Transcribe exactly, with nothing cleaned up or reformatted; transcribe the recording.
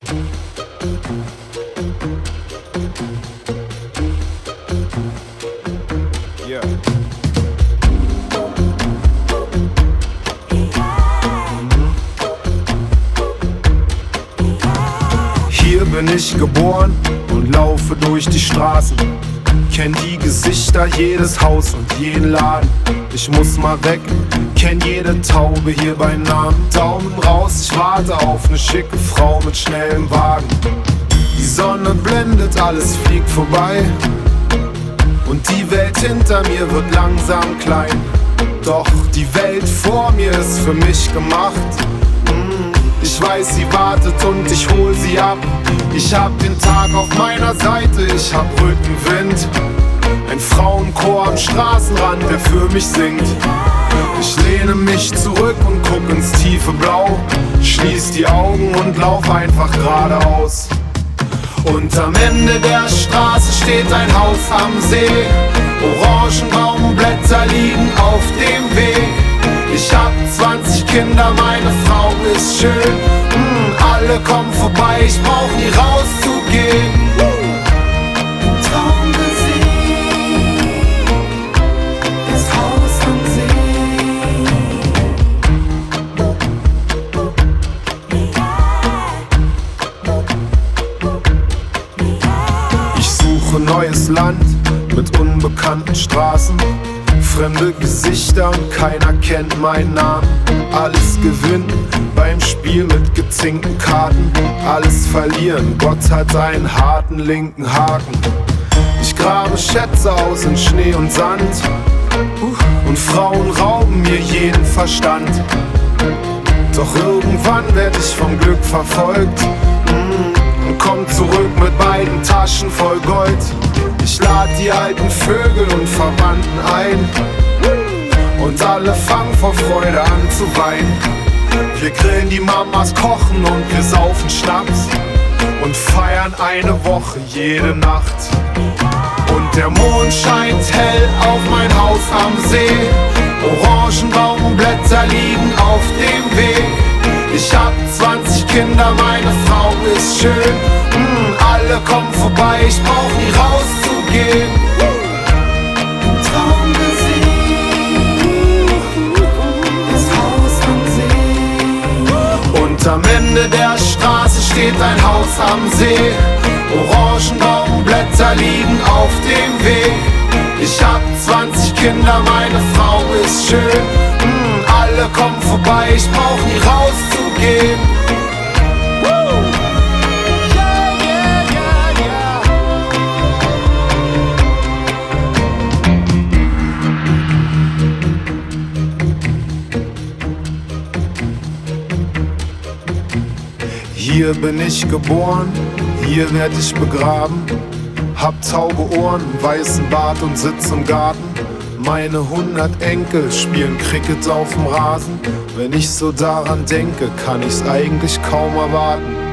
Yeah. Hier bin ich geboren und laufe durch die Straßen. Kenn die Gesichter, jedes Haus und jeden Laden. Ich muss mal weg, kenn jede Taube hier bei Namen. Daumen raus, ich warte auf ne schicke Frau mit schnellem Wagen. Die Sonne blendet, alles fliegt vorbei. Und die Welt hinter mir wird langsam klein. Doch die Welt vor mir ist für mich gemacht. Ich weiß, sie wartet und ich hol sie ab. Ich hab den Tag auf meiner Seite, ich hab Rückenwind. Ein Frauenchor am Straßenrand, der für mich singt. Ich lehne mich zurück und guck ins tiefe Blau. Schließ die Augen und lauf einfach geradeaus. Und am Ende der Straße steht ein Haus am See. Orangenbaumblätter liegen auf dem Weg. Ich hab zwanzig Kinder, meine Frau ist schön. mm, Alle kommen vorbei, ich brauch nie rauszugehen. Traum gesehen, das Haus am See. Ich suche neues Land mit unbekannten Straßen. Fremde Gesichter und keiner kennt meinen Namen. Alles gewinnen beim Spiel mit gezinkten Karten. Alles verlieren, Gott hat einen harten linken Haken. Ich grabe Schätze aus in Schnee und Sand. Und Frauen rauben mir jeden Verstand. Doch irgendwann werd ich vom Glück verfolgt und komm zurück mit beiden Taschen voll Gold. Ich lad die alten Vögel und Verwandten ein. Und alle fangen vor Freude an zu weinen. Wir grillen, die Mamas kochen und wir saufen Schnaps. Und feiern eine Woche jede Nacht. Und der Mond scheint hell auf mein Haus am See. Orangenbaumblätter liegen auf dem Weg. Ich hab zwanzig Kinder, meine Frau ist schön. mm, Alle kommen vorbei, ich brauch nie rauszugehen. Traum gesehen, das Haus am See. Und am Ende der Straße steht ein Haus am See. Orangenbaumblätter liegen auf dem Weg. Ich hab zwanzig Kinder, meine Frau ist schön. mm, Alle kommen vorbei, ich brauch nie rauszugehen. Hier bin ich geboren, hier werd ich begraben. Hab taube Ohren, weißen Bart und sitz im Garten. Meine hundert Enkel spielen Cricket auf dem Rasen. Wenn ich so daran denke, kann ich's eigentlich kaum erwarten.